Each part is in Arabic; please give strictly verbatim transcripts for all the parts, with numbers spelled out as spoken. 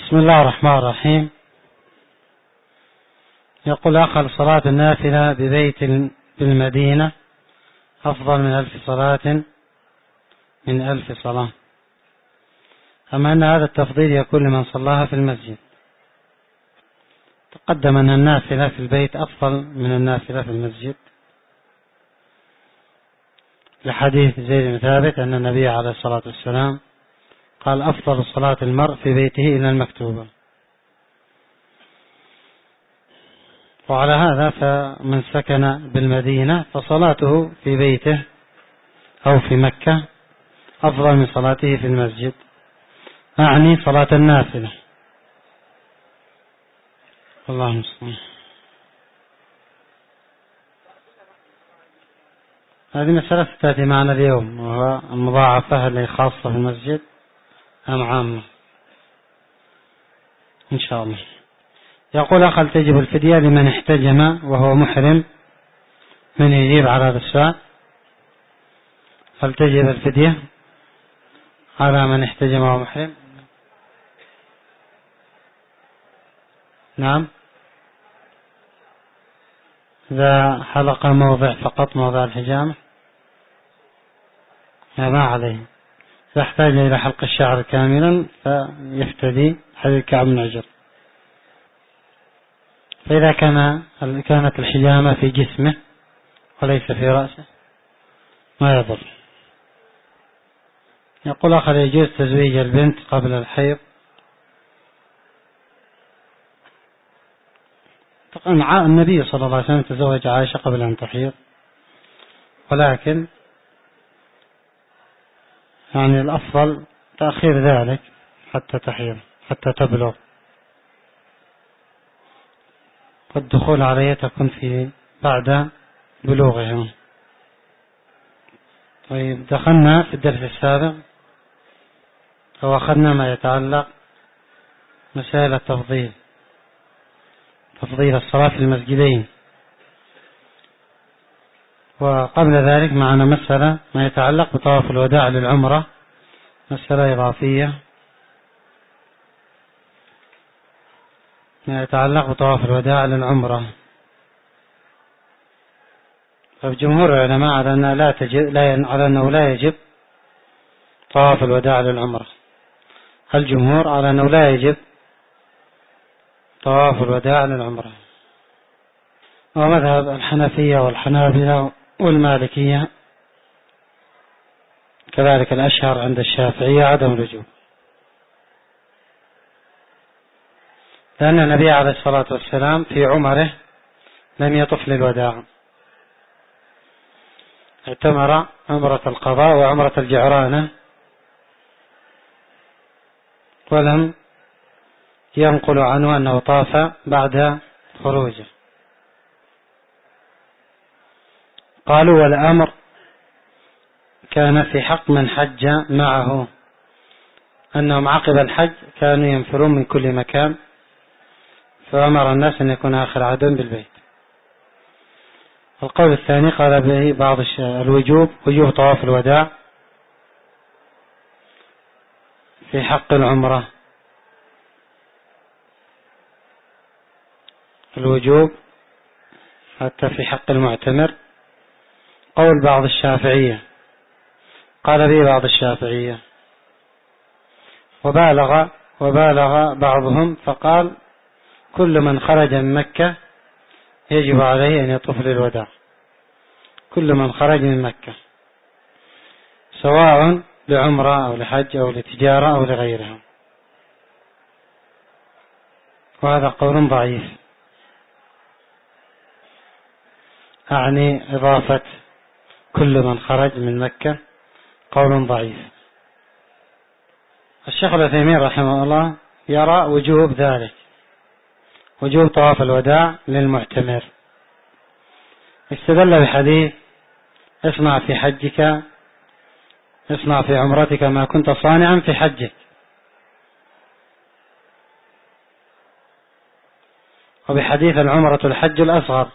بسم الله الرحمن الرحيم. يقول أخل صلاة النافلة ببيت بالمدينة أفضل من ألف صلاة من ألف صلاة، أما أن هذا التفضيل يكون لمن صلاها في المسجد. تقدم أن النافلة في البيت أفضل من النافلة في المسجد لحديث زيد بن ثابت أن النبي عليه الصلاة والسلام قال أفضل صلاة المرء في بيته إلى المكتوبة. وعلى هذا فمن سكن بالمدينة فصلاته في بيته أو في مكة أفضل من صلاته في المسجد، أعني صلاة النافلة. الله المستعان. هذه مسألة تأتي معنا اليوم، وهو المضاعفة اللي خاصة في المسجد أم عامة إن شاء الله. يقول أخل تجب الفدية لمن احتجم وهو محرم؟ من يجيب على هذا السؤال؟ هل تجب الفدية على من احتجم وهو محرم؟ نعم، إذا حلق موضع فقط موضع الحجامة ما عليه، إذا احتاج إلى حلق الشعر كاملا فيفتدي حديث كعب بن عجر. فإذا كان كانت الحجامة في جسمه وليس في رأسه ما يضر. يقول أخر يجوز تزويج البنت قبل الحيض؟ النبي صلى الله عليه وسلم تزوج عائشة قبل أن تحيض، ولكن يعني الأفضل تأخير ذلك حتى تحيض حتى تبلغ، والدخول عليها تكون في بعد بلوغها. طيب، دخلنا في الدرس السابق وأخذنا ما يتعلق مسائل التفضيل تفضيل الصلاة في المسجدين، وقبل ذلك معنا مسألة ما يتعلق بطواف الوداع للعمرة، مسألة إضافية ما يتعلق بطواف الوداع للعمرة. فجمهور العلماء على أنه لا تجب لا على أنه لا يجب طواف الوداع للعمرة. الجمهور على أنه لا يجب طواف الوداع للعمرة، ومذهب الحنفية والحنابلة والمالكية كذلك الأشهر عند الشافعية عدم الوجوب، لأن النبي عليه الصلاة والسلام في عمره لم يطف للوداع، اعتمر عمرة القضاء وعمرة الجعرانة، ولم ينقل عنه أنه طاف بعد خروجه. قالوا والأمر كان في حق من حج معه، أنهم عقب الحج كانوا ينفرون من كل مكان، فأمر الناس أن يكون آخر عهدهم بالبيت. القول الثاني قال به بعض الوجوب وجوب طواف الوداع في حق العمرة، الوجوب حتى في حق المعتمر. قول بعض الشافعية قال به بعض الشافعية، وبالغ وبالغ بعضهم فقال كل من خرج من مكة يجب عليه أن يطوف للوداع، كل من خرج من مكة سواء لعمرة أو لحج أو لتجارة أو لغيرها، وهذا قول ضعيف، أعني إضافة كل من خرج من مكة قول ضعيف. الشيخ العثيمين رحمه الله يرى وجوب ذلك، وجوب طواف الوداع للمعتمر، استدل بحديث اصنع في حجك اصنع في عمرتك ما كنت صانعا في حجك، وبحديث العمرة الحج الأصغر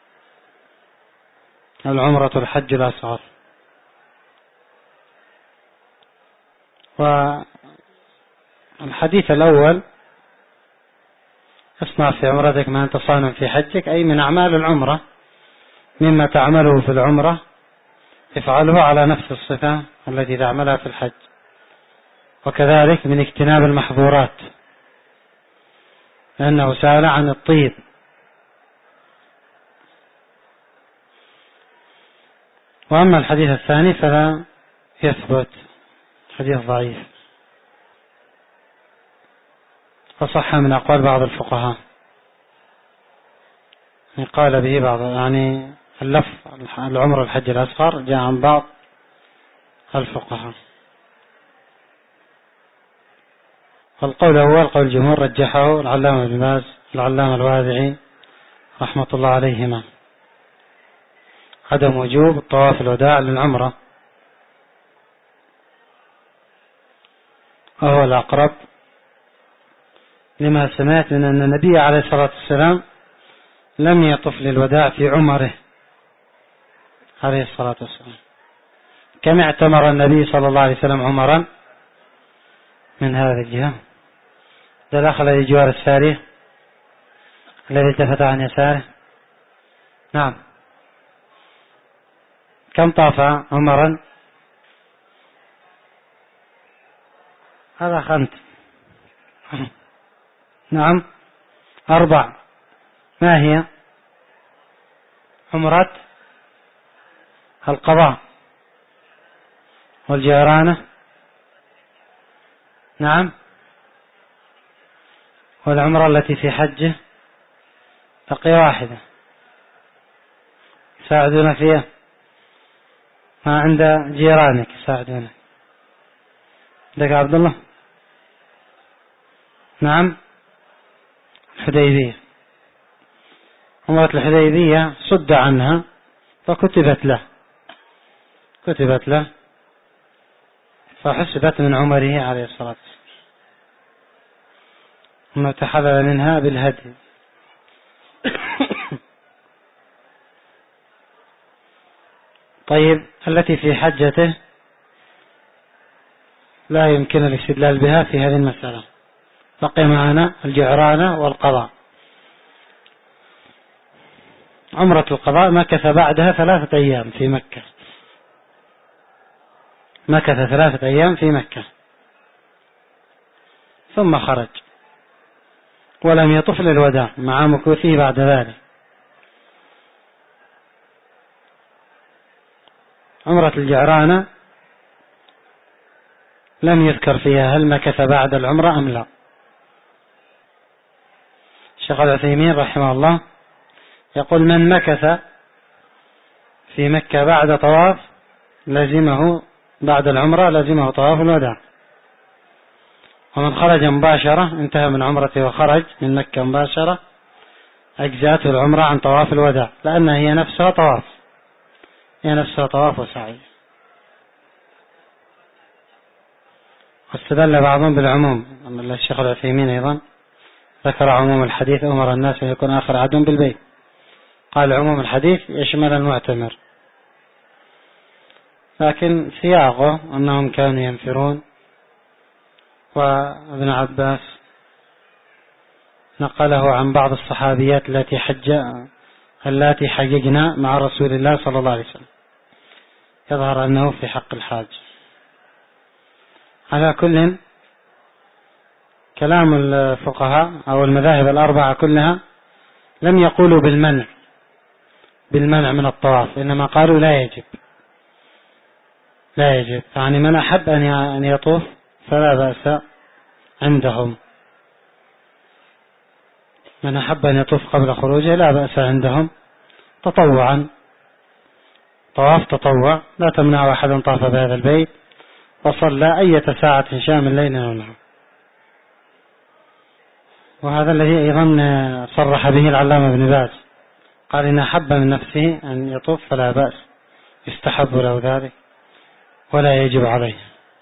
العمرة الحج الأصغر. والحديث الأول اصنع في عمرتك ما أنت صانع في حجك، أي من أعمال العمرة مما تعمله في العمرة افعله على نفس الصفة التي تعملها في الحج. وكذلك من اجتناب المحظورات، لأنه سأل عن الطيب. وأما الحديث الثاني فلا يثبت، حديث ضعيف، فصح من أقوال بعض الفقهاء، قال به بعض، يعني اللفظ العمر الحج الأصغر جاء عن بعض الفقهاء. والقول هو القول الجمهور، رجحه العلامة ابن باز العلامة الوادعي رحمة الله عليهما، عدم وجوب الطواف الوداع للعمرة، وهو الأقرب لما سمعت من أن النبي عليه الصلاة والسلام لم يطف للوداع في عمره عليه الصلاة والسلام، كما اعتمر النبي صلى الله عليه وسلم عمرا من هذه الجهة. دخل لجوار السارية الذي التفت عن يساره. نعم، كم طاف عمرا؟ هذا خمس. نعم، أربع. ما هي؟ عمرة القضاء والجيرانة، نعم، والعمرة التي في حجه بقي واحدة. ساعدونا فيها، ما عند جيرانك ساعدونا. لك عبد الله. نعم، الحديبية، عمرة الحديبية صد عنها فكتبت له، كتبت له فحسبت من عمره عليه الصلاة والسلام، ثم تحلل منها بالهدي. طيب، التي في حجته لا يمكن الاستدلال بها في هذه المسألة. بقي معنا الجعرانة والقضاء. عمرة القضاء مكث بعدها ثلاثة أيام في مكة، مكث ثلاثة أيام في مكة ثم خرج، ولم يطف للوداع مع مكوثه بعد ذلك. عمرة الجعرانة لم يذكر فيها هل مكث بعد العمرة أم لا. الشيخ العثيمين رحمه الله يقول من مكث في مكة بعد طواف لزمه بعد العمرة لزمه طواف الوداع، ومن خرج مباشرة انتهى من عمرته وخرج من مكة مباشرة أجزاته العمرة عن طواف الوداع، لأنها هي نفسها طواف، هي نفسها طواف وسعي. واستدل بعضهم بالعموم، الشيخ العثيمين أيضا ذكر عموم الحديث أمر الناس أن يكون آخر عهدهم بالبيت، قال عموم الحديث يشمل المعتمر، لكن سياقه أنهم كانوا ينفرون. وابن عباس نقله عن بعض الصحابيات التي حج التي حججنا مع رسول الله صلى الله عليه وسلم، يظهر أنه في حق الحاج. على كل، كلام الفقهاء أو المذاهب الأربعة كلها لم يقولوا بالمنع بالمنع من الطواف، إنما قالوا لا يجب، لا يجب، يعني من أحب أن يطوف فلا بأس عندهم، من أحب أن يطوف قبل خروجه لا بأس عندهم تطوعا، طواف تطوع لا تمنع أحد طاف بهذا البيت وصلى أي ساعة شاء من ليل أو نهار. وهذا الذي أيضا صرح به العلامة ابن باز، قال إن أحب من نفسه أن يطوف فلا بأس، يستحب له ذلك ولا يجب عليه.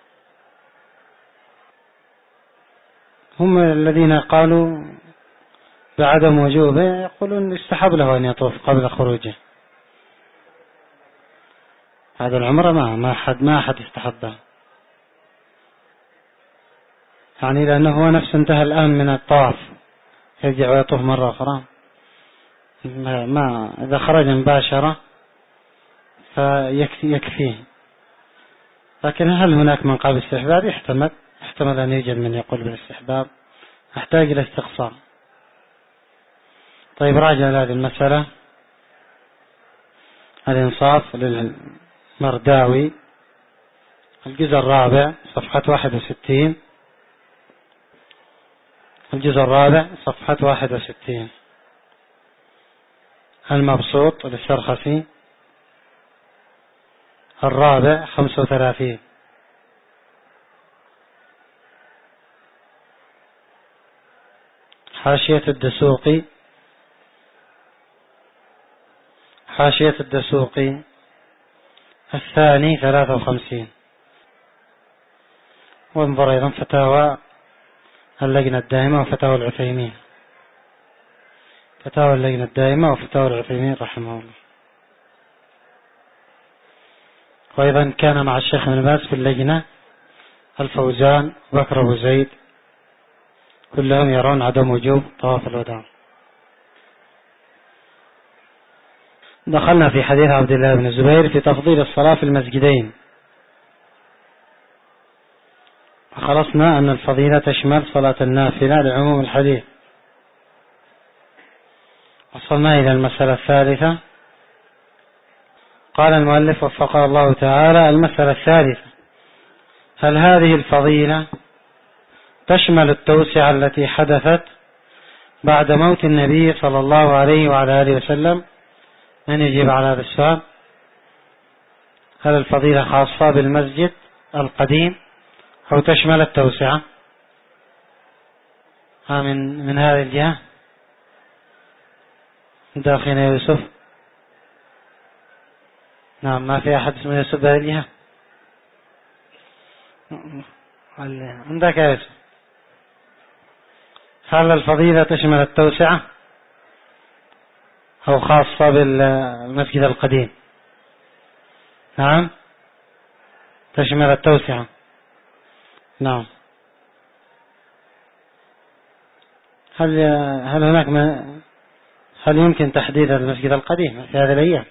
هم الذين قالوا بعدم وجوبه يقولون يستحب له أن يطوف قبل خروجه، هذا العمرة ما ما أحد ما أحد يستحبه، يعني لأنه هو نفسه انتهى الآن من الطواف، يرجع ويطوف مرة أخرى؟ ما, ما إذا خرج مباشرة فيكفيه. لكن هل هناك من قال بالاستحباب؟ يحتمل يحتمل أن يوجد من يقول بالاستحباب، أحتاج إلى استقصاء. طيب راجع هذه المسألة، الإنصاف للمرداوي، الجزء الرابع صفحة واحد وستين، الجزء الرابع صفحة واحد وستين. المبسوط للسرخسي الرابع خمسة وثلاثين. حاشية الدسوقي، حاشية الدسوقي الثاني ثلاثة وخمسين. وانظر أيضا فتاوى اللجنة الدائمة وفتاوى العثيمين، فتاوى اللجنة الدائمة وفتاوى العثيمين رحمه الله. وأيضا كان مع الشيخ ابن باز في اللجنة الفوزان بكر أبو زيد، كلهم يرون عدم وجوب طواف الوداع. دخلنا في حديث عبد الله بن الزبير في تفضيل الصلاة في المسجدين، وخلصنا أن الفضيلة تشمل صلاة النافلة لعموم الحديث. وصلنا إلى المسألة الثالثة. قال المؤلف وفقه الله تعالى: المسألة الثالثة: هل هذه الفضيلة تشمل التوسعة التي حدثت بعد موت النبي صلى الله عليه وعلى آله وسلم؟ من يجيب على هذا السؤال؟ هل الفضيلة خاصة بالمسجد القديم أو تشمل التوسعة؟ ها من من هذه الجهة داخل يوسف. نعم، ما في أحد اسمه يوسف بهذه الجهة. عندك يا يوسف. هل الفضيلة تشمل التوسعة أو خاصة بالمسجد القديم؟ نعم، تشمل التوسعة. نعم. هل هل هناك ما هل يمكن تحديد المسجد القديم في هذه الأيام؟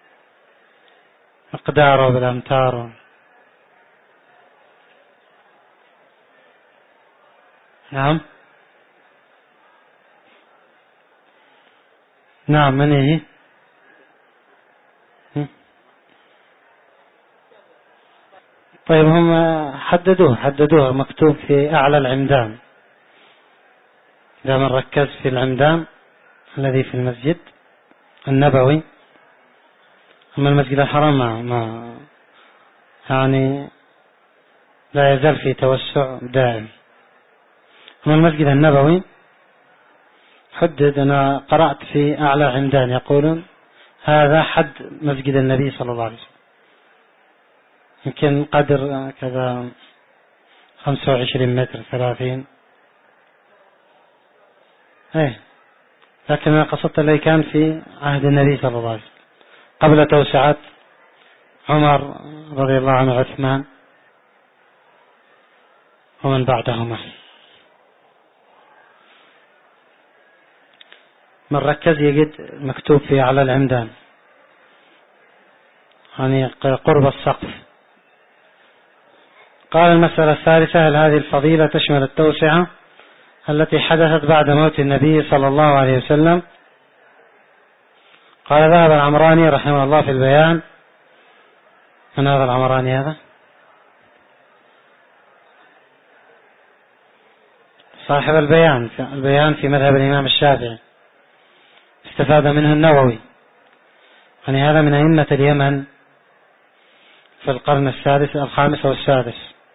مقداره بالأمتار. نعم نعم. من هي؟ طيب هم حددوه حددوه مكتوب في أعلى العمدان. إذا من ركز في العمدان الذي في المسجد النبوي. أما المسجد الحرام ما, ما يعني لا يزال في توسع دائم. أما المسجد النبوي حدد، أنا قرأت في أعلى عمدان يقولون هذا حد مسجد النبي صلى الله عليه وسلم، يمكن قدر كذا خمسة وعشرين متر ثلاثين. ايه، لكن أنا قصدت اللي كان في عهد النبي صلى الله عليه وسلم قبل توسعات عمر رضي الله عنه وعثمان ومن بعدهما. من ركز يجد مكتوب في أعلى العمدان، يعني قرب السقف. قال المسألة الثالثة: هل هذه الفضيلة تشمل التوسعة التي حدثت بعد موت النبي صلى الله عليه وسلم؟ قال: ذهب العمراني رحمه الله في البيان. من هذا العمراني هذا؟ صاحب البيان، البيان في مذهب الإمام الشافعي، استفاد منه النووي، يعني هذا من أئمة اليمن في القرن السادس الخامس والسادس،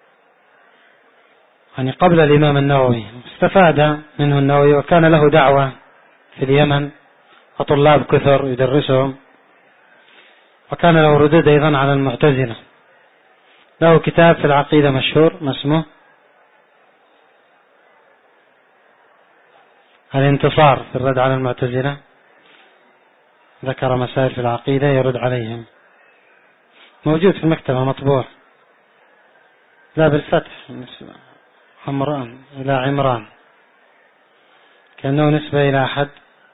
يعني قبل الإمام النووي. استفاد منه النووي، وكان له دعوة في اليمن وطلاب كثر يدرسهم، وكان له ردود أيضا على المعتزلة. له كتاب في العقيدة مشهور ما اسمه الانتصار في الرد على المعتزلة، ذكر مسائل في العقيدة يرد عليهم، موجود في المكتبة مطبوع، لا بالفتح عمران إلى عمران كأنه نسبة إلى أحد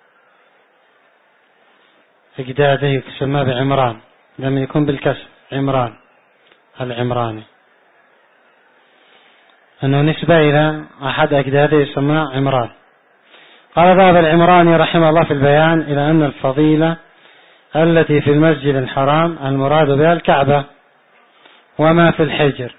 أجداده يسمى بعمران، لما يكون بالكسر عمران العمراني، أنه نسبة إلى أحد أجداده يسمى عمران. قال ذهب العمراني رحمه الله في البيان إلى أن الفضيلة التي في المسجد الحرام المراد بها الكعبة وما في الحجر،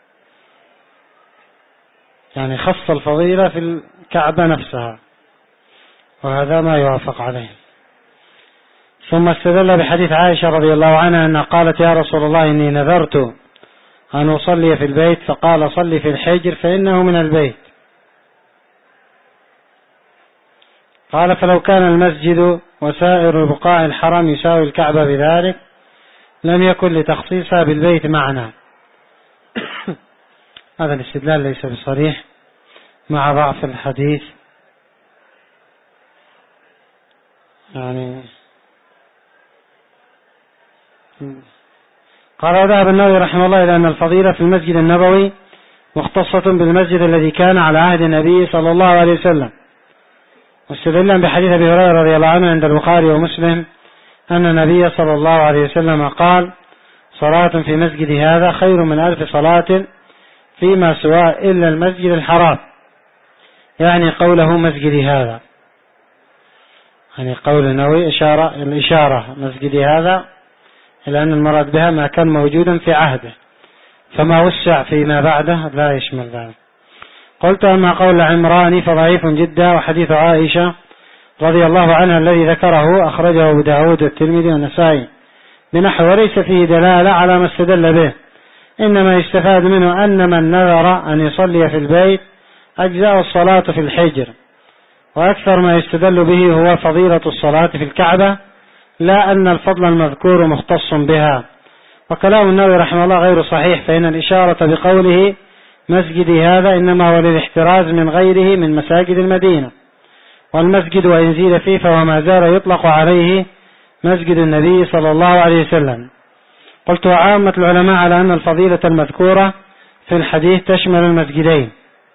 يعني خص الفضيلة في الكعبة نفسها، وهذا ما يوافق عليه. ثم استدل بحديث عائشة رضي الله عنها أنها قالت يا رسول الله إني نذرت أن أصلي في البيت، فقال صلي في الحجر فإنه من البيت. قال فلو كان المسجد وسائر بقاع الحرم يساوي الكعبة بذلك لم يكن لتخصيصها بالبيت معنى. هذا الاستدلال ليس بصريح مع ضعف الحديث، يعني قال وذهب النووي رحمه الله إلى أن الفضيلة في المسجد النبوي مختصة بالمسجد الذي كان على عهد النبي صلى الله عليه وسلم، واستدلا بحديث أبي هريرة رضي الله عنه عند البخاري ومسلم أن النبي صلى الله عليه وسلم قال صلاة في مسجد هذا خير من ألف صلاة فيما سواه إلا المسجد الحرام، يعني قوله مسجد هذا، يعني قول النووي إشارة الإشارة مسجد هذا إلى أن المراد بها ما كان موجودا في عهده، فما وسع فيما بعده لا يشمل ذلك. قلت أما قول عمراني فضعيف جدا، وحديث عائشة رضي الله عنها الذي ذكره أخرجه أبو داود والترمذي والنسائي بنحو وليس فيه دلالة على ما استدل به، إنما يستفاد منه أن من نذر أن يصلي في البيت أجزاء الصلاة في الحجر، وأكثر ما يستدل به هو فضيلة الصلاة في الكعبة لا أن الفضل المذكور مختص بها. وكلام النووي رحمه الله غير صحيح، فإن الإشارة بقوله مسجد هذا إنما هو للاحتراز من غيره من مساجد المدينة، والمسجد وإن زيد فيه فهو ما زال يطلق عليه مسجد النبي صلى الله عليه وسلم. قلت وعامة العلماء على أن الفضيلة المذكورة في الحديث تشمل المسجدين.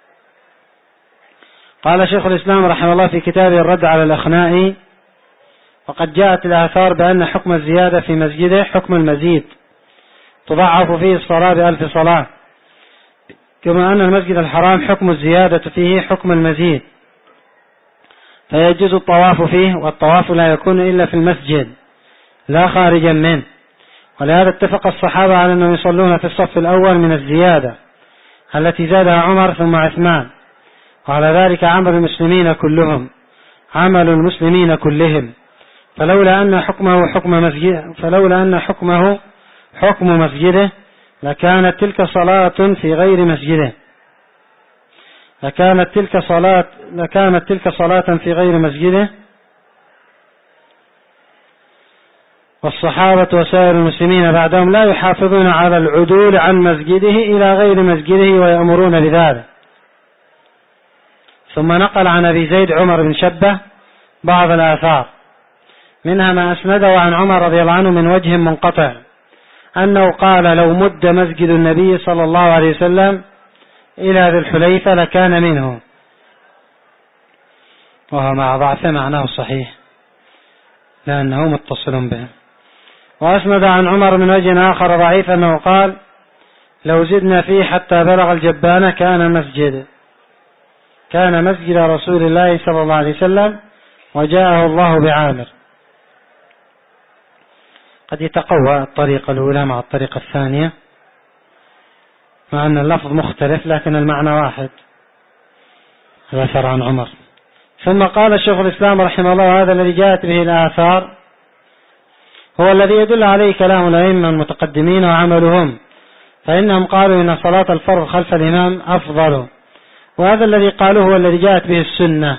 قال شيخ الإسلام رحمه الله في كتابه الرد على الأخنائي وقد جاءت الآثار بأن حكم الزيادة في مسجده حكم المزيد، تضعف فيه الصلاة بألف صلاة، كما أن المسجد الحرام حكم الزيادة فيه حكم المزيد، فيجوز الطواف فيه، والطواف لا يكون إلا في المسجد لا خارجا منه. ولهذا اتفق الصحابة على أنهم يصلون في الصف الأول من الزيادة التي زادها عمر ثم عثمان، وعلى ذلك عمل المسلمين كلهم عمل المسلمين كلهم، فلولا أن حكمه حكم مسجد فلولا أن حكمه حكم مسجده لكانت تلك صلاة في غير مسجده لكانت تلك صلاة لكانت تلك صلاة في غير مسجده. والصحابة وسائر المسلمين بعدهم لا يحافظون على العدول عن مسجده إلى غير مسجده ويأمرون بذلك. ثم نقل عن أبي زيد عمر بن شبة بعض الآثار، منها ما أسنده عن عمر رضي الله عنه من وجه منقطع أنه قال لو مد مسجد النبي صلى الله عليه وسلم إلى ذي الحليفة لكان منه، وهو مع ضعف معناه صحيح لأنه متصل به. وأسند عن عمر من وجه آخر ضعيف أنه قال لو زدنا فيه حتى بلغ الجبانة كان مسجد كان مسجد رسول الله صلى الله عليه وسلم وجاءه الله بعامر. قد يتقوى الطريقة الأولى مع الطريقة الثانية مع أن اللفظ مختلف لكن المعنى واحد، الأثر عن عمر. ثم قال الشيخ الإسلام رحمه الله هذا الذي جاءت به الآثار هو الذي يدل عليه كلام الأئمة المتقدمين وعملهم، فإنهم قالوا إن صلاة الفرض خلف الإمام أفضل، وهذا الذي قالوه هو الذي جاءت به السنة.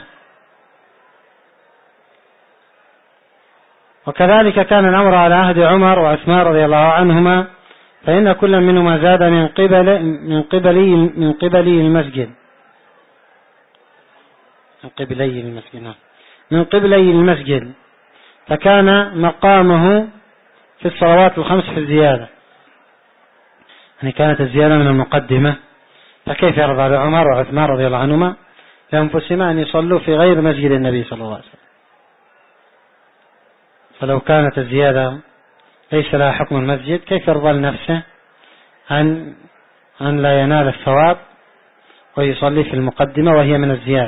وكذلك كان الأمر على عهد عمر وعثمان رضي الله عنهما، فإن كل منهما زاد من قبل من قبلي من قبلي المسجد من قبلي المسجد من قبلي المسجد فكان مقامه في الصلوات الخمس في الزيادة، يعني كانت الزيادة من المقدمة، فكيف يرضى بعمر وعثمان رضي الله عنهما لأنفسهم أن يصلوا في غير مسجد النبي صلى الله عليه وسلم. فلو كانت الزيادة ليس لها حكم المسجد، كيف يرضى لنفسه أن أن لا ينال الثواب ويصلي في المقدمة وهي من الزيادة؟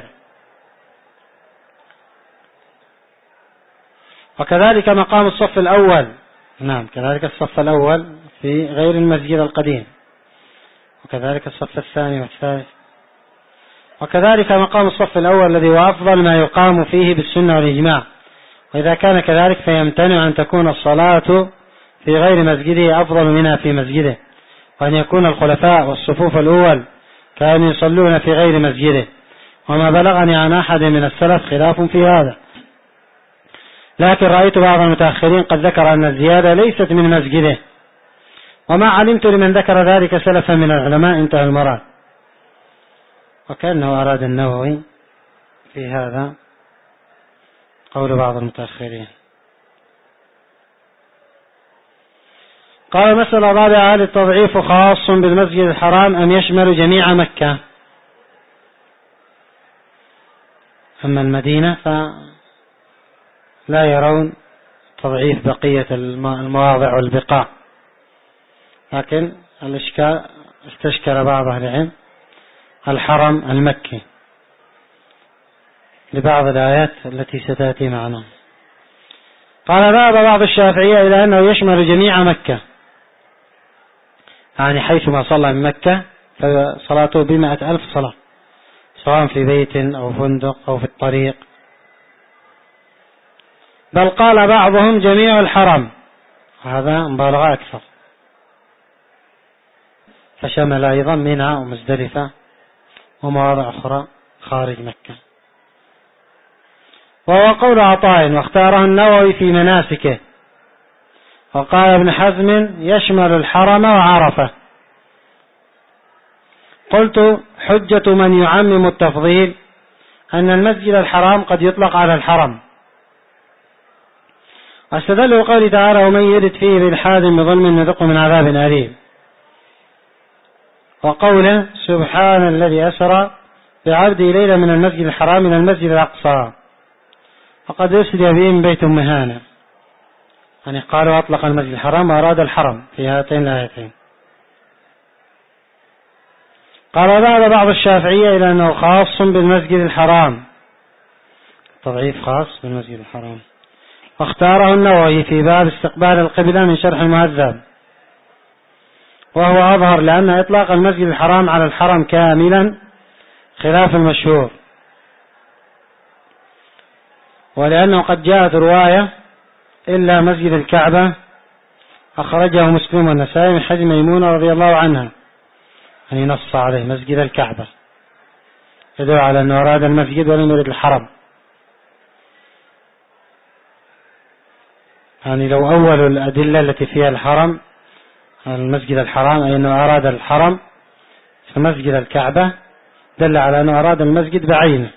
وكذلك مقام الصف الأول، نعم كذلك الصف الأول في غير المسجد القديم، وكذلك الصف الثاني والثالث، وكذلك مقام الصف الأول الذي هو أفضل ما يقام فيه بالسنة والإجماع. وإذا كان كذلك فيمتنع أن تكون الصلاة في غير مسجده أفضل منها في مسجده، وأن يكون الخلفاء والصفوف الأول كانوا يصلون في غير مسجده. وما بلغني عن أحد من السلف خلاف في هذا، لكن رأيت بعض المتأخرين قد ذكر أن الزيادة ليست من مسجده، وما علمت لمن ذكر ذلك سلفا من العلماء. انتهى المراد. وكأنه أراد النووي في هذا قول بعض المتأخرين. قال مسألة رابعة: هل التضعيف خاص بالمسجد الحرام أم يشمل جميع مكة؟ أما المدينة فلا يرون تضعيف بقية المواضع والبقاع، لكن الإشكال استشكل بعض أهل العلم الحرم المكي لبعض الآيات التي ستأتي معنا. قال ذهب بعض الشافعية إلى أنه يشمل جميع مكة، يعني حيثما صلى من مكة فصلاته بمئة ألف صلاة، سواء في بيت أو فندق أو في الطريق. بل قال بعضهم جميع الحرم، وهذا مبالغة أكثر، فشمل أيضا منى ومزدلفة ومواضع أخرى خارج مكة. وهو قول عطاء، واختاره النووي في مناسكه. وقال ابن حزم يشمل الحرم وعرفة. قلت: حجة من يعمم التفضيل أن المسجد الحرام قد يطلق على الحرم، واستدل بقوله تعالى: ومن يرد فيه بإلحاد بظلم نذقه من عذاب أليم. وقوله: سبحان الذي أسرى بعبده ليلا من المسجد الحرام إلى المسجد الأقصى وقد أسري به من بيت أم هانة. يعني قالوا أطلق المسجد الحرام وأراد الحرم في هاتين الآيتين. قال ذهب بعض الشافعية إلى أنه خاص بالمسجد الحرام، تضعيف خاص بالمسجد الحرام، واختاره النووي في باب استقبال القبلة من شرح المهذب، وهو أظهر لأن إطلاق المسجد الحرام على الحرم كاملا خلاف المشهور، ولأنه قد جاءت رواية إلا مسجد الكعبة أخرجه مسلم والنسائي من حديث ميمونة رضي الله عنها، يعني نص عليه مسجد الكعبة، يدل على أنه أراد المسجد ولم يرد الحرم. يعني لو أول الأدلة التي فيها الحرم المسجد الحرام أي أنه أراد الحرم، فمسجد الكعبة دل على أنه أراد المسجد بعينه.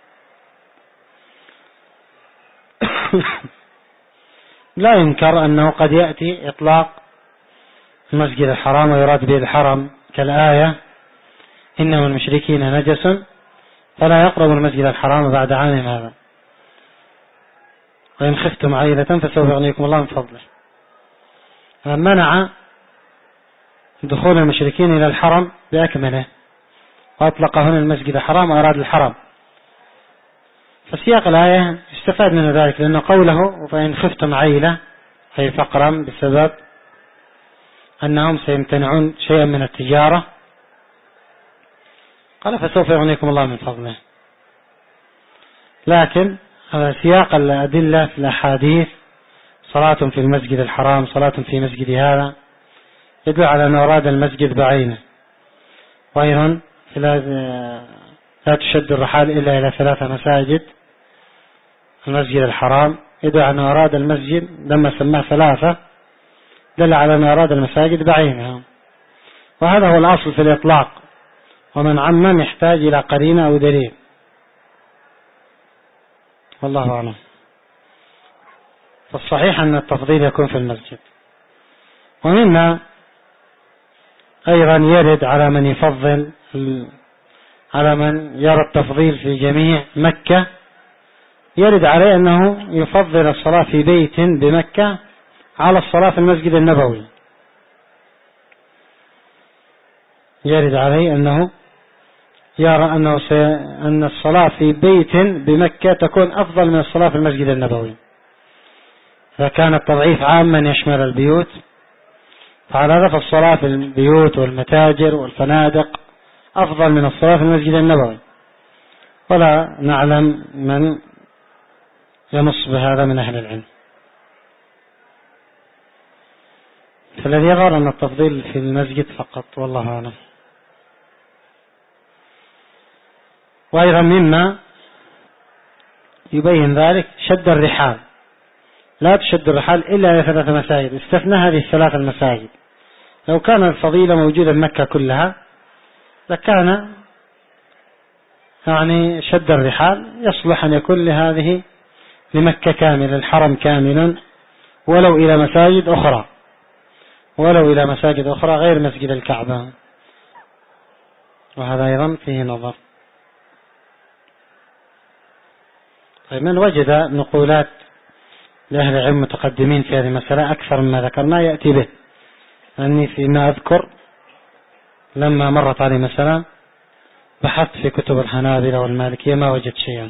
لا ينكر أنه قد يأتي إطلاق المسجد الحرام ويراد به الحرم، كالآية: إنما المشركين نجس فلا يقربوا المسجد الحرام بعد عامهم هذا، وإن خفتم عيلة فسوف يغنيكم الله من فضله. منع دخول المشركين إلى الحرم بأكمله، وأطلق هنا المسجد الحرام وأراد الحرم. فسياق الآية يستفاد من ذلك، لأنه قوله: فإن خفتم عيلة أي فقرا بسبب أنهم سيمتنعون شيئا من التجارة، قال فسوف يغنيكم الله من فضله. لكن هذا سياق الأدلة في الأحاديث: صلاة في المسجد الحرام، صلاة في مسجد هذا، يدل على أن أراد المسجد بعينه. وأيضا لا تشد الرحال إلا إلى ثلاثة مساجد، المسجد الحرام يدل على أن أراد المسجد لما سماه ثلاثة، دل على أن أراد المساجد بعينها. وهذا هو الأصل في الإطلاق، ومن عمم يحتاج إلى قرينة أو دليل، والله أعلم. فالصحيح أن التفضيل يكون في المسجد. ومنا أيضا يرد على من يفضل على من يرى التفضيل في جميع مكة، يرد عليه أنه يفضل الصلاة في بيت بمكة على الصلاة في المسجد النبوي. يرد عليه أنه يرى أنه سي... أن الصلاة في بيت بمكة تكون أفضل من الصلاة في المسجد النبوي. فكان التضعيف عاما يشمل البيوت، فعلى هذا فالصلاة في البيوت والمتاجر والفنادق أفضل من الصلاة في المسجد النبوي، ولا نعلم من ينص بهذا من أهل العلم. فالذي يظهر أن التفضيل في المسجد فقط، والله أعلم. وأيضا مما يبين ذلك شد الرحال، لا تشد الرحال إلا إلى ثلاث مساجد، استثنى هذه الثلاث المساجد. لو كان الفضيلة موجودة بمكة كلها لكان يعني شد الرحال يصلح أن يكون لهذه لمكة كامل، الحرم كاملا، ولو إلى مساجد أخرى، ولو إلى مساجد أخرى غير مسجد الكعبة. وهذا أيضا فيه نظر. طيب، من وجد نقولات لأهل العلم متقدمين في هذه المسألة أكثر مما ذكرنا يأتي به، أني فيما أذكر لما مرت علي مسألة بحثت في كتب الحنابلة والمالكية ما وجدت شيئا،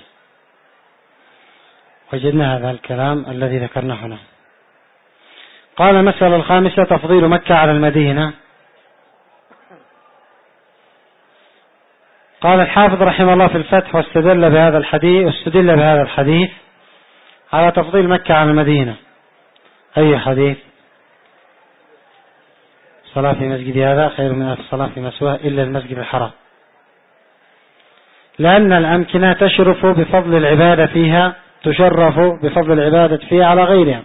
وجدنا هذا الكلام الذي ذكرناه هنا. قال المسألة الخامسة: تفضيل مكة على المدينة. قال الحافظ رحمه الله في الفتح: واستدل بهذا الحديث واستدل بهذا الحديث على تفضيل مكة على المدينة. أي حديث؟ صلاة في مسجد هذا خير من الصلاة في مسواه إلا المسجد الحرام، لأن الأمكنة تشرف بفضل العبادة فيها، تشرف بفضل العبادة فيها على غيرها،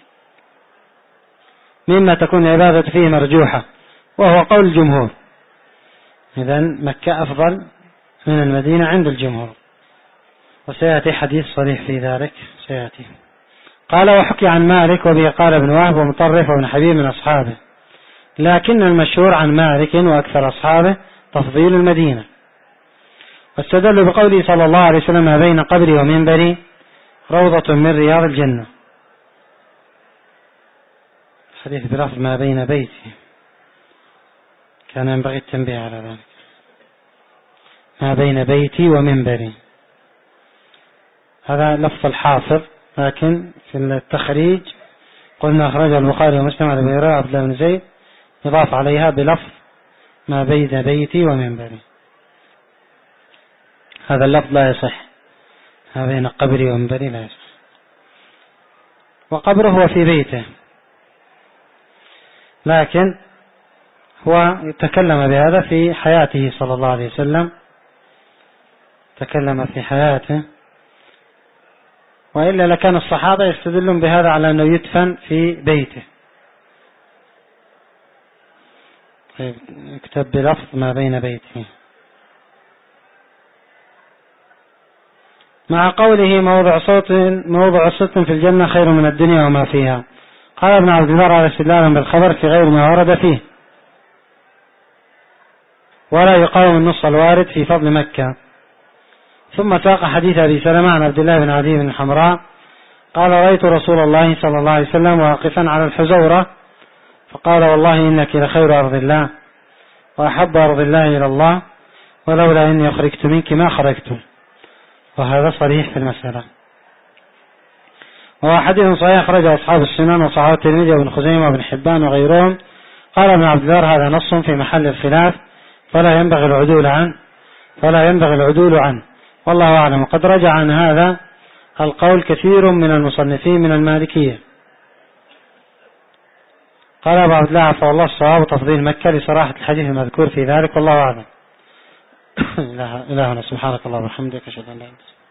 مما تكون العبادة فيه مرجوحة، وهو قول الجمهور. إذن مكة أفضل من المدينة عند الجمهور، وسيأتي حديث صريح في ذلك سيأتي. قال: وحكي عن مالك وبه قال ابن وهب ومطرف وابن حبيب من أصحابه، لكن المشهور عن مالك وأكثر أصحابه تفضيل المدينة. واستدل بقوله صلى الله عليه وسلم: ما بين قبري ومنبري روضة من رياض الجنة. حديث بلفظ ما بين بيتي، كان ينبغي التنبيه على ذلك. ما بين بيتي ومنبري هذا لفظ الحافظ، لكن في التخريج قلنا أخرج البخاري ومسلم عن أبي هريرة عبد الله بن زيد، يضاف عليها بلفظ ما بين بيتي ومنبري. هذا اللفظ لا يصح، ما بين قبري ومنبري لا يصح. وقبره هو في بيته، لكن هو يتكلم بهذا في حياته صلى الله عليه وسلم، تكلم في حياته، وإلا لكان الصحابة يستدلون بهذا على أنه يدفن في بيته. طيب، اكتب بلفظ ما بين بيته، مع قوله: موضع صوت موضع صوت في الجنة خير من الدنيا وما فيها. قال ابن عبد البر: على استدلالا بالخبر في غير ما ورد فيه، ولا يقاوم النص الوارد في فضل مكة. ثم ساق حديث أبي سلمة عن عبد الله بن عدي بن الحمراء قال: رأيت رسول الله صلى الله عليه وسلم واقفا على الحزورة فقال: والله إنك لخير أرض الله وأحب أرض الله إلى الله، ولولا إني أخرجت منك ما خرجت. وهذا صريح في المسألة، وهو حديث صحيح أخرجه أصحاب السنن وصحابه الترمذي وابن خزيمة وابن حبان وغيرهم. قال ابن عبد البر: هذا نص في محل الخلاف، فلا ينبغي العدول عنه فلا ينبغي العدول عنه والله أعلم. وقد رجع عن هذا القول كثير من المصنفين من المالكية. قال أبو عبد الله عفى الله الصواب: تفضيل مكة لصراحة الحديث المذكور في ذلك، والله أعلم. إلهنا سبحانك الله وبحمدك، أشهد أن لا إله إلا أنت.